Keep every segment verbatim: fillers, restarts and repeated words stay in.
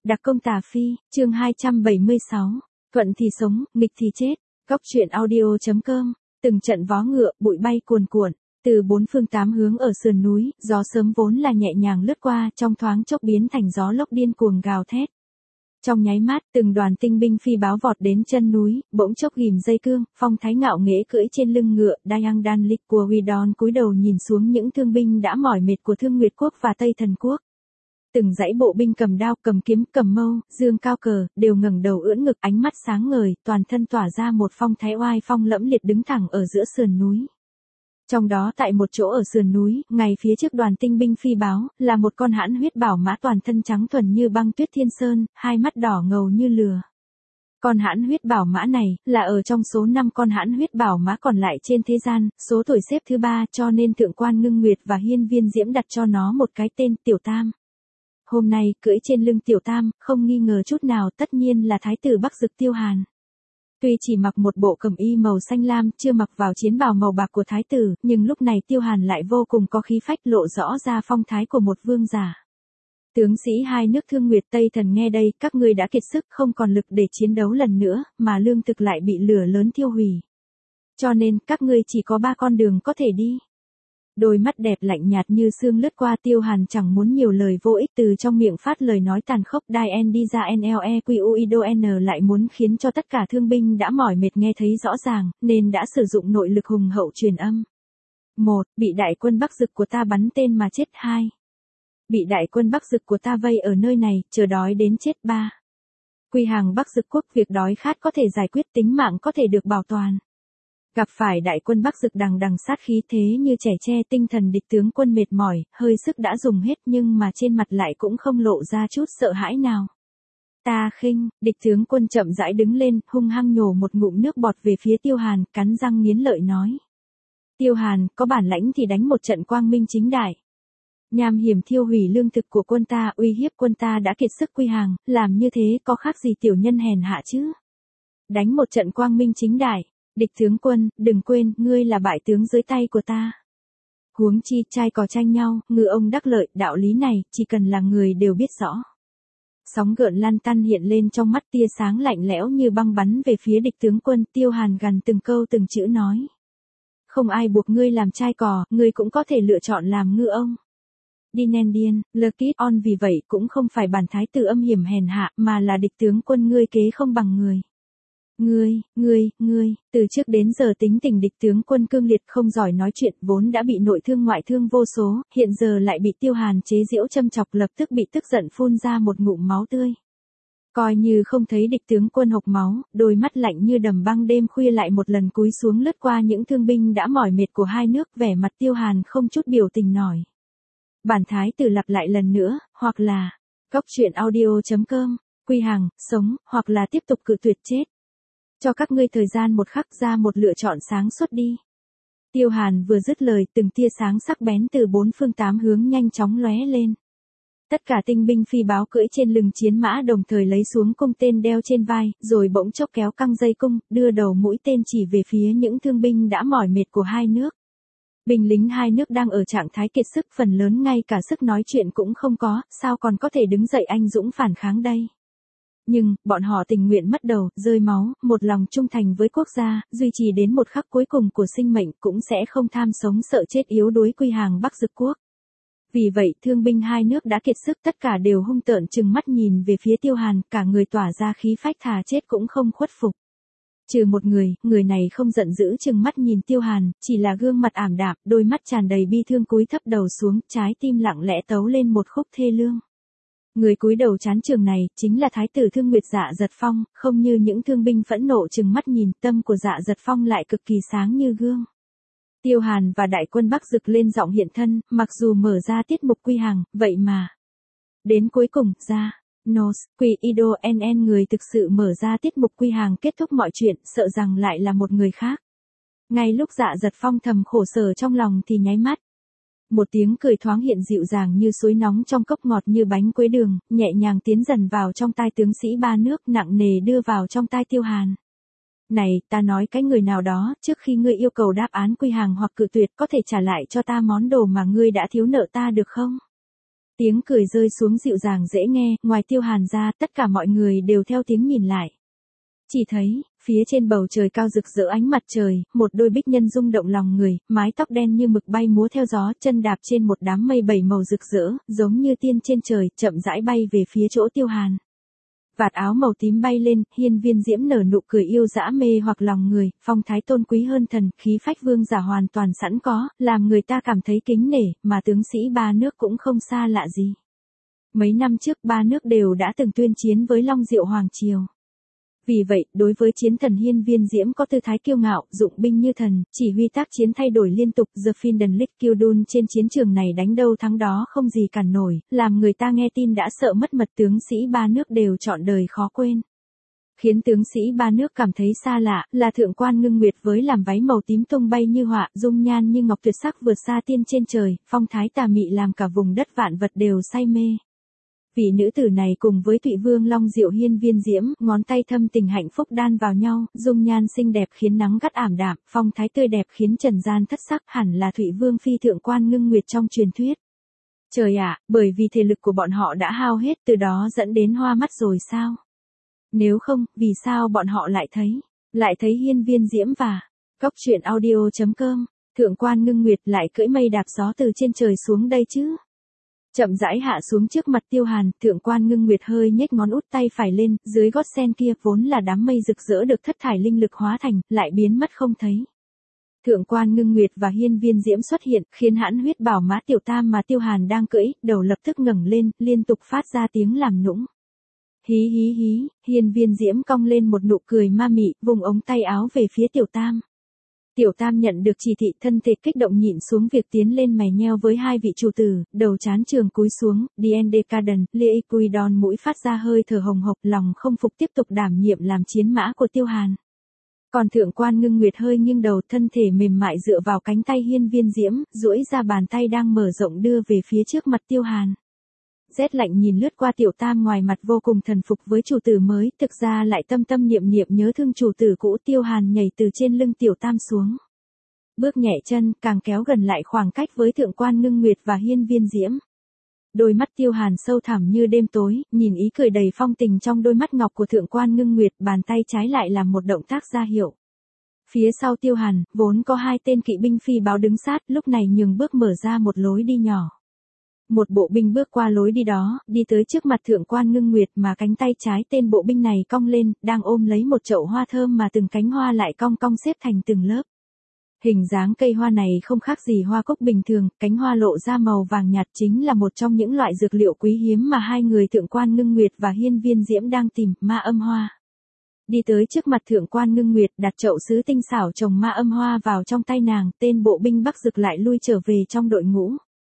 Đặc công Tà Phi, chương hai trăm bảy mươi sáu. Thuận thì sống, nghịch thì chết. Góc truyện audio.com. Từng trận vó ngựa, bụi bay cuồn cuộn. Từ bốn phương tám hướng ở sườn núi, gió sớm vốn là nhẹ nhàng lướt qua, trong thoáng chốc biến thành gió lốc điên cuồng gào thét. Trong nháy mắt, từng đoàn tinh binh phi báo vọt đến chân núi, bỗng chốc ghim dây cương, phong thái ngạo nghễ cưỡi trên lưng ngựa, Dayang Dan Lik của Widon cúi đầu nhìn xuống những thương binh đã mỏi mệt của Thương Nguyệt quốc và Tây Thần quốc. Từng dãy bộ binh cầm đao, cầm kiếm, cầm mâu, dương cao cờ, đều ngẩng đầu ưỡn ngực, ánh mắt sáng ngời, toàn thân tỏa ra một phong thái oai phong lẫm liệt đứng thẳng ở giữa sườn núi. Trong đó tại một chỗ ở sườn núi, ngay phía trước đoàn tinh binh phi báo, là một con hãn huyết bảo mã toàn thân trắng thuần như băng tuyết thiên sơn, hai mắt đỏ ngầu như lửa. Con hãn huyết bảo mã này, là ở trong số năm con hãn huyết bảo mã còn lại trên thế gian, số tuổi xếp thứ ba, cho nên thượng quan Ngưng Nguyệt và Hiên Viên Diễm đặt cho nó một cái tên Tiểu Tam. Hôm nay, cưỡi trên lưng Tiểu Tam, không nghi ngờ chút nào, tất nhiên là thái tử Bắc Dực Tiêu Hàn. Tuy chỉ mặc một bộ cẩm y màu xanh lam, chưa mặc vào chiến bào màu bạc của thái tử, nhưng lúc này Tiêu Hàn lại vô cùng có khí phách, lộ rõ ra phong thái của một vương giả. Tướng sĩ hai nước Thương Nguyệt Tây Thần nghe đây, các ngươi đã kiệt sức, không còn lực để chiến đấu lần nữa, mà lương thực lại bị lửa lớn thiêu hủy. Cho nên, các ngươi chỉ có ba con đường có thể đi. Đôi mắt đẹp lạnh nhạt như sương lướt qua, Tiêu Hàn chẳng muốn nhiều lời vô ích, từ trong miệng phát lời nói tàn khốc. Dien đi ra Nlequido N lại muốn khiến cho tất cả thương binh đã mỏi mệt nghe thấy rõ ràng, nên đã sử dụng nội lực hùng hậu truyền âm. Một, bị đại quân Bắc Dực của ta bắn tên mà chết. Hai, bị đại quân Bắc Dực của ta vây ở nơi này, chờ đói đến chết. Ba, quy hàng Bắc Dực quốc, việc đói khát có thể giải quyết, tính mạng có thể được bảo toàn. Gặp phải đại quân Bắc Dực đằng đằng sát khí thế như trẻ tre, tinh thần địch tướng quân mệt mỏi, hơi sức đã dùng hết nhưng mà trên mặt lại cũng không lộ ra chút sợ hãi nào. Ta khinh, địch tướng quân chậm rãi đứng lên, hung hăng nhổ một ngụm nước bọt về phía Tiêu Hàn, cắn răng nghiến lợi nói. Tiêu Hàn, có bản lãnh thì đánh một trận quang minh chính đại. Nham hiểm thiêu hủy lương thực của quân ta, uy hiếp quân ta đã kiệt sức quy hàng, làm như thế có khác gì tiểu nhân hèn hạ chứ? Đánh một trận quang minh chính đại. Địch tướng quân, đừng quên, ngươi là bại tướng dưới tay của ta. Huống chi, trai cò tranh nhau, ngư ông đắc lợi, đạo lý này, chỉ cần là người đều biết rõ. Sóng gợn lan tăn hiện lên trong mắt, tia sáng lạnh lẽo như băng bắn về phía địch tướng quân. Tiêu Hàn gằn từng câu từng chữ nói. Không ai buộc ngươi làm trai cò, ngươi cũng có thể lựa chọn làm ngư ông. Dinendian, Lekit On vì vậy cũng không phải bản thái tử âm hiểm hèn hạ, mà là địch tướng quân ngươi kế không bằng người. Ngươi, ngươi, ngươi, từ trước đến giờ tính tình địch tướng quân cương liệt, không giỏi nói chuyện, vốn đã bị nội thương ngoại thương vô số, hiện giờ lại bị Tiêu Hàn chế giễu châm chọc, lập tức bị tức giận phun ra một ngụm máu tươi. Coi như không thấy địch tướng quân hộc máu, đôi mắt lạnh như đầm băng đêm khuya lại một lần cúi xuống lướt qua những thương binh đã mỏi mệt của hai nước, vẻ mặt Tiêu Hàn không chút biểu tình nổi. Bản thái tử lặp lại lần nữa, hoặc là, góc truyện audio.com, quy hàng, sống, hoặc là tiếp tục cự tuyệt chết. Cho các ngươi thời gian một khắc, ra một lựa chọn sáng suốt đi. Tiêu Hàn vừa dứt lời, từng tia sáng sắc bén từ bốn phương tám hướng nhanh chóng lóe lên. Tất cả tinh binh phi báo cưỡi trên lưng chiến mã đồng thời lấy xuống cung tên đeo trên vai, rồi bỗng chốc kéo căng dây cung, đưa đầu mũi tên chỉ về phía những thương binh đã mỏi mệt của hai nước. Binh lính hai nước đang ở trạng thái kiệt sức, phần lớn ngay cả sức nói chuyện cũng không có, sao còn có thể đứng dậy anh dũng phản kháng đây. Nhưng, bọn họ tình nguyện mất đầu, rơi máu, một lòng trung thành với quốc gia, duy trì đến một khắc cuối cùng của sinh mệnh, cũng sẽ không tham sống sợ chết yếu đuối quy hàng Bắc Dực quốc. Vì vậy, thương binh hai nước đã kiệt sức, tất cả đều hung tợn trừng mắt nhìn về phía Tiêu Hàn, cả người tỏa ra khí phách, thà chết cũng không khuất phục. Trừ một người, người này không giận dữ trừng mắt nhìn Tiêu Hàn, chỉ là gương mặt ảm đạm, đôi mắt tràn đầy bi thương cúi thấp đầu xuống, trái tim lặng lẽ tấu lên một khúc thê lương. Người cúi đầu chán trường này, chính là thái tử Thương Nguyệt Dạ Giật Phong, không như những thương binh phẫn nộ trừng mắt nhìn, tâm của Dạ Giật Phong lại cực kỳ sáng như gương. Tiêu Hàn và đại quân Bắc Dực lên giọng hiện thân, mặc dù mở ra tiết mục quy hàng, vậy mà. Đến cuối cùng, ra, Nos, Quy Ido en en người thực sự mở ra tiết mục quy hàng kết thúc mọi chuyện, sợ rằng lại là một người khác. Ngay lúc Dạ Giật Phong thầm khổ sở trong lòng thì nháy mắt. Một tiếng cười thoáng hiện dịu dàng như suối nóng trong cốc ngọt như bánh quế đường, nhẹ nhàng tiến dần vào trong tai tướng sĩ ba nước, nặng nề đưa vào trong tai Tiêu Hàn. Này, ta nói cái người nào đó, trước khi ngươi yêu cầu đáp án quy hàng hoặc cự tuyệt, có thể trả lại cho ta món đồ mà ngươi đã thiếu nợ ta được không? Tiếng cười rơi xuống dịu dàng dễ nghe, ngoài Tiêu Hàn ra, tất cả mọi người đều theo tiếng nhìn lại. Chỉ thấy, phía trên bầu trời cao rực rỡ ánh mặt trời, một đôi bích nhân rung động lòng người, mái tóc đen như mực bay múa theo gió, chân đạp trên một đám mây bảy màu rực rỡ, giống như tiên trên trời, chậm rãi bay về phía chỗ Tiêu Hàn. Vạt áo màu tím bay lên, Hiên Viên Diễm nở nụ cười yêu dã mê hoặc lòng người, phong thái tôn quý hơn thần, khí phách vương giả hoàn toàn sẵn có, làm người ta cảm thấy kính nể, mà tướng sĩ ba nước cũng không xa lạ gì. Mấy năm trước ba nước đều đã từng tuyên chiến với Long Diệu Hoàng Triều. Vì vậy, đối với chiến thần Hiên Viên Diễm có tư thái kiêu ngạo, dụng binh như thần, chỉ huy tác chiến thay đổi liên tục, The Findenlick Kildun trên chiến trường này đánh đâu thắng đó không gì cản nổi, làm người ta nghe tin đã sợ mất mật, tướng sĩ ba nước đều trọn đời khó quên. Khiến tướng sĩ ba nước cảm thấy xa lạ, là thượng quan Ngưng Nguyệt với làm váy màu tím tung bay như họa, dung nhan như ngọc tuyệt sắc vượt xa tiên trên trời, phong thái tà mị làm cả vùng đất vạn vật đều say mê. Vị nữ tử này cùng với Thụy Vương Long Diệu Hiên Viên Diễm, ngón tay thâm tình hạnh phúc đan vào nhau, dung nhan xinh đẹp khiến nắng gắt ảm đạm, phong thái tươi đẹp khiến trần gian thất sắc, hẳn là Thụy Vương phi thượng quan Ngưng Nguyệt trong truyền thuyết. Trời ạ, bởi vì thể lực của bọn họ đã hao hết, từ đó dẫn đến hoa mắt rồi sao? Nếu không, vì sao bọn họ lại thấy, lại thấy Hiên Viên Diễm và Cốc truyện audio chấm com, thượng quan Ngưng Nguyệt lại cưỡi mây đạp gió từ trên trời xuống đây chứ? Chậm rãi hạ xuống trước mặt Tiêu Hàn, thượng quan Ngưng Nguyệt hơi nhếch ngón út tay phải lên, dưới gót sen kia vốn là đám mây rực rỡ được thất thải linh lực hóa thành, lại biến mất không thấy. Thượng quan Ngưng Nguyệt và Hiên Viên Diễm xuất hiện, khiến hãn huyết bảo mã tiểu tam mà Tiêu Hàn đang cưỡi, đầu lập tức ngẩng lên, liên tục phát ra tiếng làm nũng. Hí hí hí, Hiên Viên Diễm cong lên một nụ cười ma mị, vùng ống tay áo về phía tiểu tam. Tiểu tam nhận được chỉ thị, thân thể kích động nhịn xuống việc tiến lên mè nheo với hai vị chủ tử, đầu chán trường cúi xuống, Diende Caden, Leequidon mũi phát ra hơi thở hồng hộc, lòng không phục tiếp tục đảm nhiệm làm chiến mã của Tiêu Hàn. Còn thượng quan Ngưng Nguyệt hơi nghiêng đầu, thân thể mềm mại dựa vào cánh tay Hiên Viên Diễm, duỗi ra bàn tay đang mở rộng đưa về phía trước mặt Tiêu Hàn. Rét lạnh nhìn lướt qua tiểu tam, ngoài mặt vô cùng thần phục với chủ tử mới, thực ra lại tâm tâm niệm niệm nhớ thương chủ tử cũ. Tiêu Hàn nhảy từ trên lưng tiểu tam xuống. Bước nhẹ chân, càng kéo gần lại khoảng cách với thượng quan Ngưng Nguyệt và Hiên Viên Diễm. Đôi mắt Tiêu Hàn sâu thẳm như đêm tối, nhìn ý cười đầy phong tình trong đôi mắt ngọc của thượng quan Ngưng Nguyệt, bàn tay trái lại làm một động tác ra hiệu. Phía sau Tiêu Hàn, vốn có hai tên kỵ binh phi báo đứng sát, lúc này nhường bước mở ra một lối đi nhỏ. Một bộ binh bước qua lối đi đó, đi tới trước mặt thượng quan Ngưng Nguyệt, mà cánh tay trái tên bộ binh này cong lên, đang ôm lấy một chậu hoa thơm mà từng cánh hoa lại cong cong xếp thành từng lớp. Hình dáng cây hoa này không khác gì hoa cúc bình thường, cánh hoa lộ ra màu vàng nhạt, chính là một trong những loại dược liệu quý hiếm mà hai người thượng quan Ngưng Nguyệt và Hiên Viên Diễm đang tìm, ma âm hoa. Đi tới trước mặt thượng quan Ngưng Nguyệt, đặt chậu sứ tinh xảo trồng ma âm hoa vào trong tay nàng, tên bộ binh Bắc Dực lại lui trở về trong đội ngũ.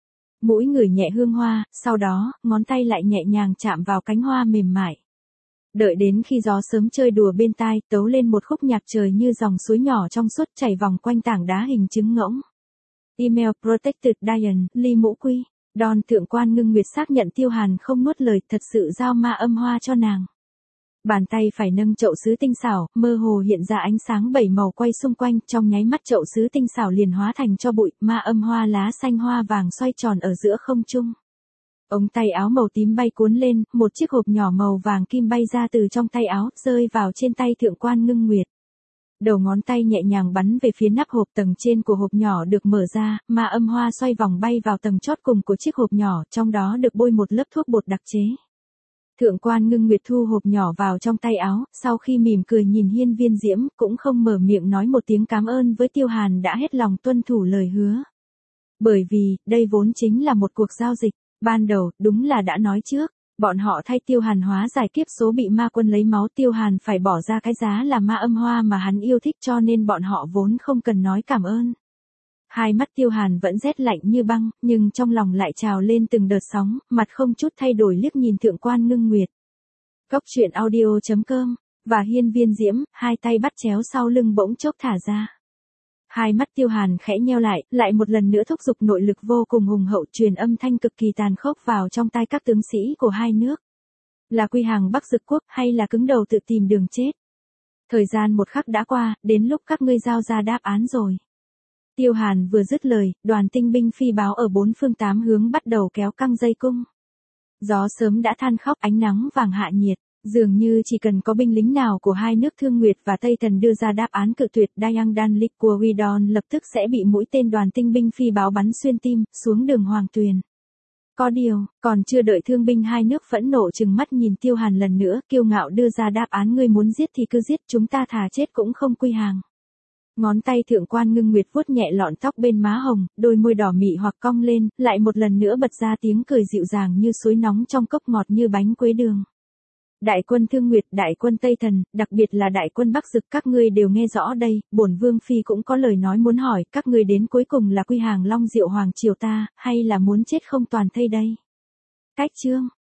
Mũi ngửi nhẹ hương hoa, sau đó, ngón tay lại nhẹ nhàng chạm vào cánh hoa mềm mại. Đợi đến khi gió sớm chơi đùa bên tai, tấu lên một khúc nhạc trời như dòng suối nhỏ trong suốt chảy vòng quanh tảng đá hình trứng ngỗng. Email Protected Diane, Ly Mũ Quy. Đòn thượng quan Ngưng Nguyệt xác nhận Tiêu Hàn không nuốt lời, thật sự giao ma âm hoa cho nàng. Bàn tay phải nâng chậu sứ tinh xảo, mơ hồ hiện ra ánh sáng bảy màu quay xung quanh, trong nháy mắt chậu sứ tinh xảo liền hóa thành tro bụi, ma âm hoa lá xanh hoa vàng xoay tròn ở giữa không trung. Ống tay áo màu tím bay cuốn lên, một chiếc hộp nhỏ màu vàng kim bay ra từ trong tay áo, rơi vào trên tay thượng quan Ngưng Nguyệt. Đầu ngón tay nhẹ nhàng bắn về phía nắp hộp, tầng trên của hộp nhỏ được mở ra, ma âm hoa xoay vòng bay vào tầng chót cùng của chiếc hộp nhỏ, trong đó được bôi một lớp thuốc bột đặc chế. Thượng quan Ngưng Nguyệt thu hộp nhỏ vào trong tay áo, sau khi mỉm cười nhìn Hiên Viên Diễm, cũng không mở miệng nói một tiếng cảm ơn với Tiêu Hàn đã hết lòng tuân thủ lời hứa. Bởi vì, đây vốn chính là một cuộc giao dịch, ban đầu, đúng là đã nói trước, bọn họ thay Tiêu Hàn hóa giải kiếp số bị ma quân lấy máu, Tiêu Hàn phải bỏ ra cái giá là ma âm hoa mà hắn yêu thích, cho nên bọn họ vốn không cần nói cảm ơn. Hai mắt Tiêu Hàn vẫn rét lạnh như băng, nhưng trong lòng lại trào lên từng đợt sóng, mặt không chút thay đổi liếc nhìn thượng quan Ngưng Nguyệt. Cốc truyện audio chấm com, và Hiên Viên Diễm, hai tay bắt chéo sau lưng bỗng chốc thả ra. Hai mắt Tiêu Hàn khẽ nheo lại, lại một lần nữa thúc giục nội lực vô cùng hùng hậu, truyền âm thanh cực kỳ tàn khốc vào trong tai các tướng sĩ của hai nước. Là quy hàng Bắc Dực quốc hay là cứng đầu tự tìm đường chết? Thời gian một khắc đã qua, đến lúc các ngươi giao ra đáp án rồi. Tiêu Hàn vừa dứt lời, đoàn tinh binh phi báo ở bốn phương tám hướng bắt đầu kéo căng dây cung. Gió sớm đã than khóc, ánh nắng vàng hạ nhiệt. Dường như chỉ cần có binh lính nào của hai nước Thương Nguyệt và Tây Thần đưa ra đáp án cự tuyệt, Dayang Danlik của Widon lập tức sẽ bị mũi tên đoàn tinh binh phi báo bắn xuyên tim, xuống đường Hoàng Tuyền. Có điều, còn chưa đợi thương binh hai nước phẫn nộ trừng mắt nhìn Tiêu Hàn lần nữa, kiêu ngạo đưa ra đáp án: ngươi muốn giết thì cứ giết, chúng ta thà chết cũng không quy hàng. Ngón tay thượng quan Ngưng Nguyệt vuốt nhẹ lọn tóc bên má hồng, đôi môi đỏ mị hoặc cong lên, lại một lần nữa bật ra tiếng cười dịu dàng như suối nóng trong cốc ngọt như bánh quế đường. Đại quân Thương Nguyệt, đại quân Tây Thần, đặc biệt là đại quân Bắc Dực, các ngươi đều nghe rõ đây, bổn vương phi cũng có lời nói muốn hỏi, các ngươi đến cuối cùng là quy hàng Long Diệu Hoàng triều ta, hay là muốn chết không toàn thây đây? Cách chương